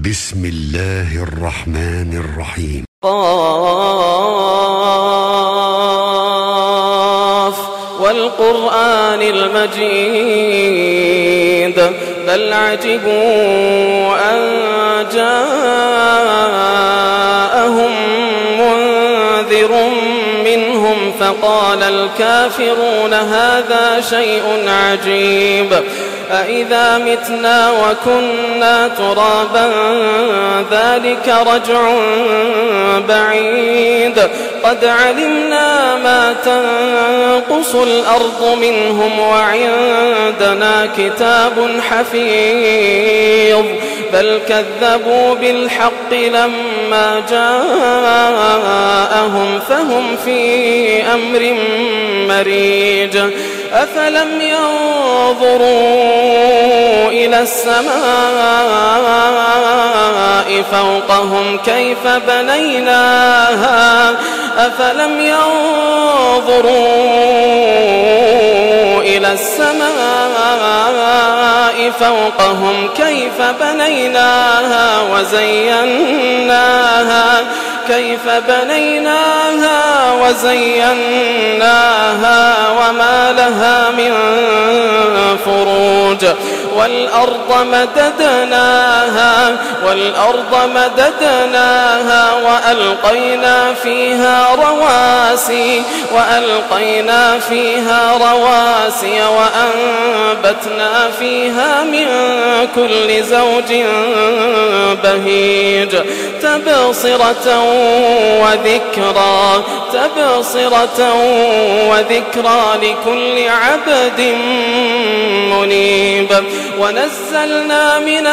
بسم الله الرحمن الرحيم. قاف والقرآن المجيد بل عجبوا أن جاءهم منذر منهم فقال الكافرون هذا شيء عجيب أإذا متنا وكنا ترابا ذلك رجع بعيد قد علمنا ما تنقص الأرض منهم وعندنا كتاب حفيظ بل كذبوا بالحق لما جاءهم فهم في أمر مريج أفلم ينظروا إلى السماء فوقهم كيف بنيناها أفلم ينظروا إلى السماء فوقهم كيف بنيناها وزيناها وما لها من فروج والأرض مددناها وألقينا فيها رواسي وأنبتنا فيها من كل زوج بهيج تبصرة وذكرى لكل عبد منيب ونزلنا من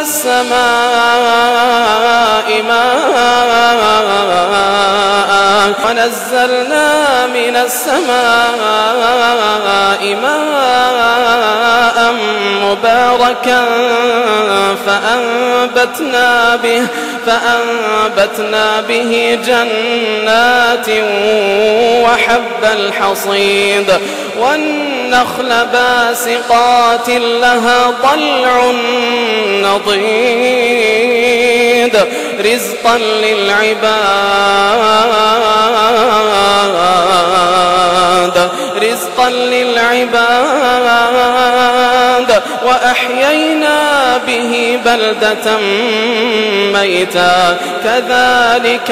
السماء ماء مباركا فأنبتنا به جنات وحب الحصيد والنخل باسقات لها طلع نضيد رزقا للعباد وأحيينا به بلدة ميتا كذلك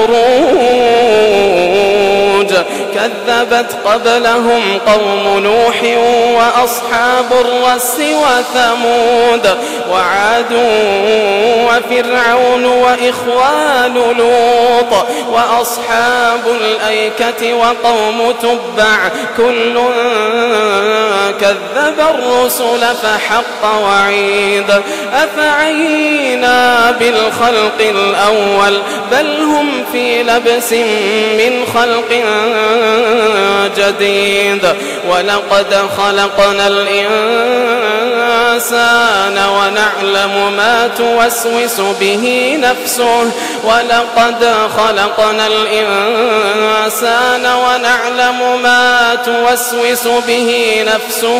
الخروج كذبت قبلهم قوم نوح وأصحاب الرس وثمود وعاد وفرعون وإخوان لوط وأصحاب الأيكة وقوم تبع كل كذب الرسل فحق وعيد أفعينا بالخلق الأول بل هم في لبس من خلق جديد ولقد خلقنا الإنسان ونعلم ما توسوس به نفسه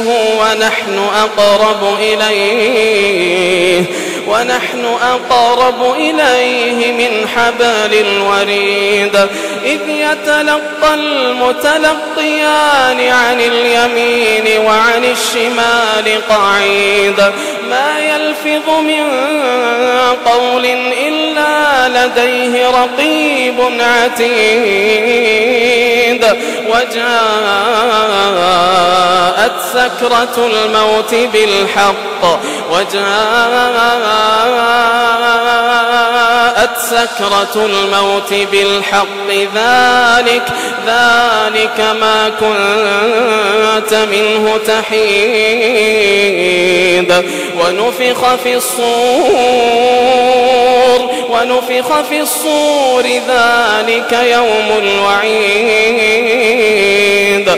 ونحن أقرب إليه من حبل الوريد إذ يتلقى المتلقيان عن اليمين وعن الشمال قعيد ما يلفظ من قول إلا لديه رقيب عتيد وجاءت سكرة الموت بالحق ذلك ما كنت منه تحيد ونفخ في الصور ذلك يوم الوعيد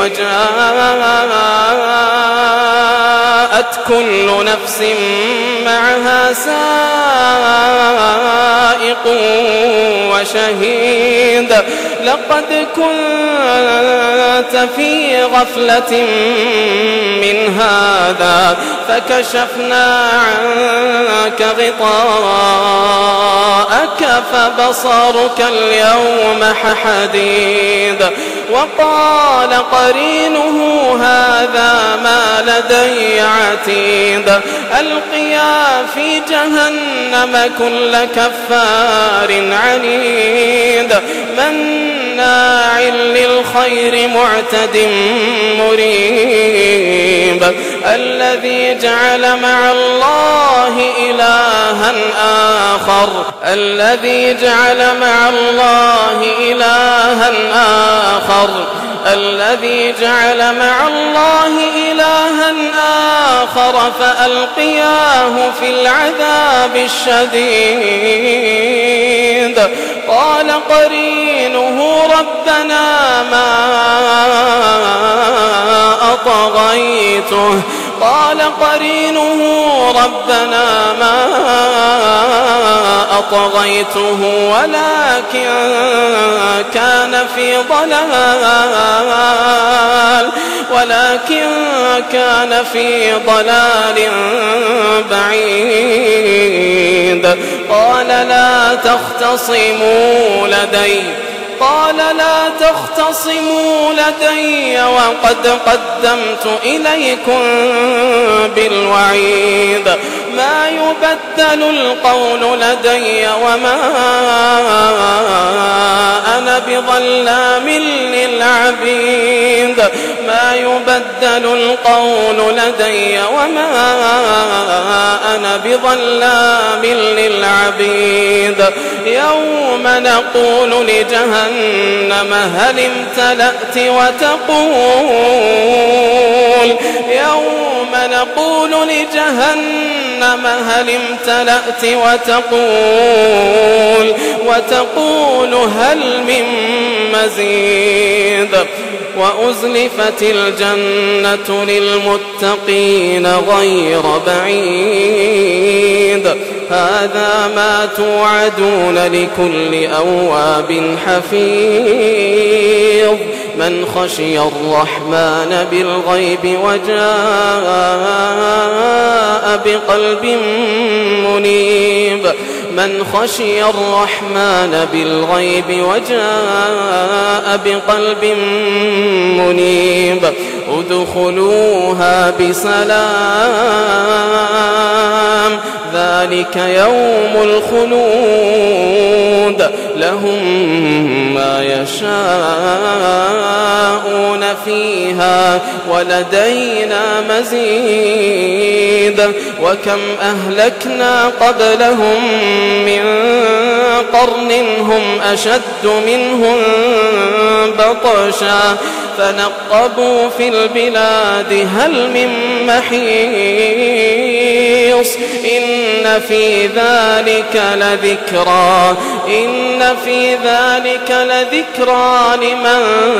وجاءت كل نفس معها سائق وهو شهيد لقد كنت في غفلة من هذا فكشفنا عنك غطاءك فبصرك اليوم حديد وقال قرينه هذا ما لدي عتيد ألقيا في جهنم كل كفار عنيد مناع للخير معتد مريب الذي جعل مع الله إلها آخر الذي جعل مع الله إلها آخر الذي جعل مع الله إلها آخر فألقياه في العذاب الشديد قال قرينه ربنا ما أطغيته قال قرينه ربنا ما أطغيته ولكن كان في ضلال بعيد قال لا تختصموا لدي وقد قدمت إليكم بالوعيد ما يبدل القول لدي وما أنا بظلام للعبيد ما يبدل القول لدي وما أنا بظلام للعبيد يوم نقول لجهنم هل امتلأت وتقول هل من مزيد وأزلفت الجنة للمتقين غير بعيد هذا ما توعدون لكل أواب حفيظ من خشي الرحمن بالغيب وجاء بقلب منيب من خشي الرحمن بالغيب وجاء بقلب منيب ادخلوها بسلام ذلك يوم الخلود لهم ما يشاءون فيها ولدينا مزيد وكم أهلكنا قبلهم من قرن هم أشد منهم بطشا فنقبوا في البلاد هل من محيص إن في ذلك لذكرى لمن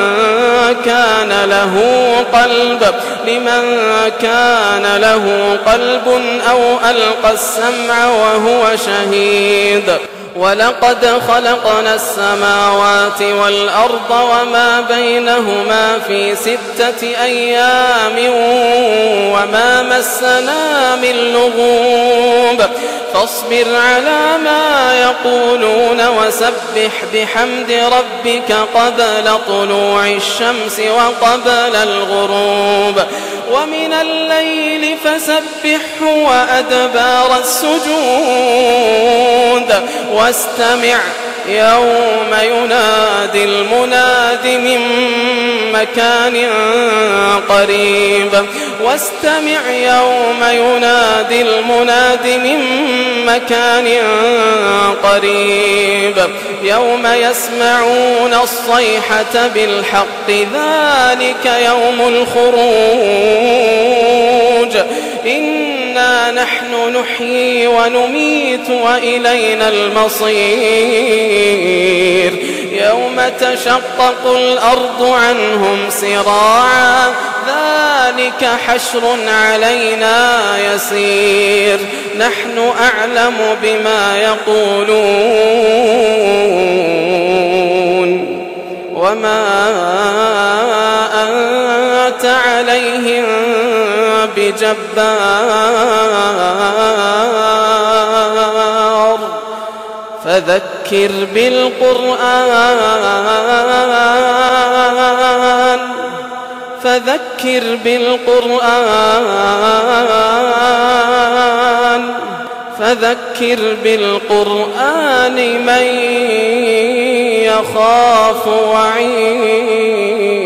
كان له قلب أو ألقى السمع وهو شهيد ولقد خلقنا السماوات والأرض وما بينهما في 6 أيام وما مسنا من لغوب فاصبر على ما يقولون وسبح بحمد ربك قبل طلوع الشمس وقبل الغروب ومن الليل فسبحه وأدبار السجود واستمع يوم ينادي المناد من مكان قريب يوم يسمعون الصيحة بالحق ذلك يوم الخروج إنا نحن نحيي ونميت وإلينا المصير يوم تشقق الأرض عنهم سراعا ذلك حشر علينا يسير نحن أعلم بما يقولون وما أنت عليهم بجبار فذكر بالقرآن من يخاف وعيد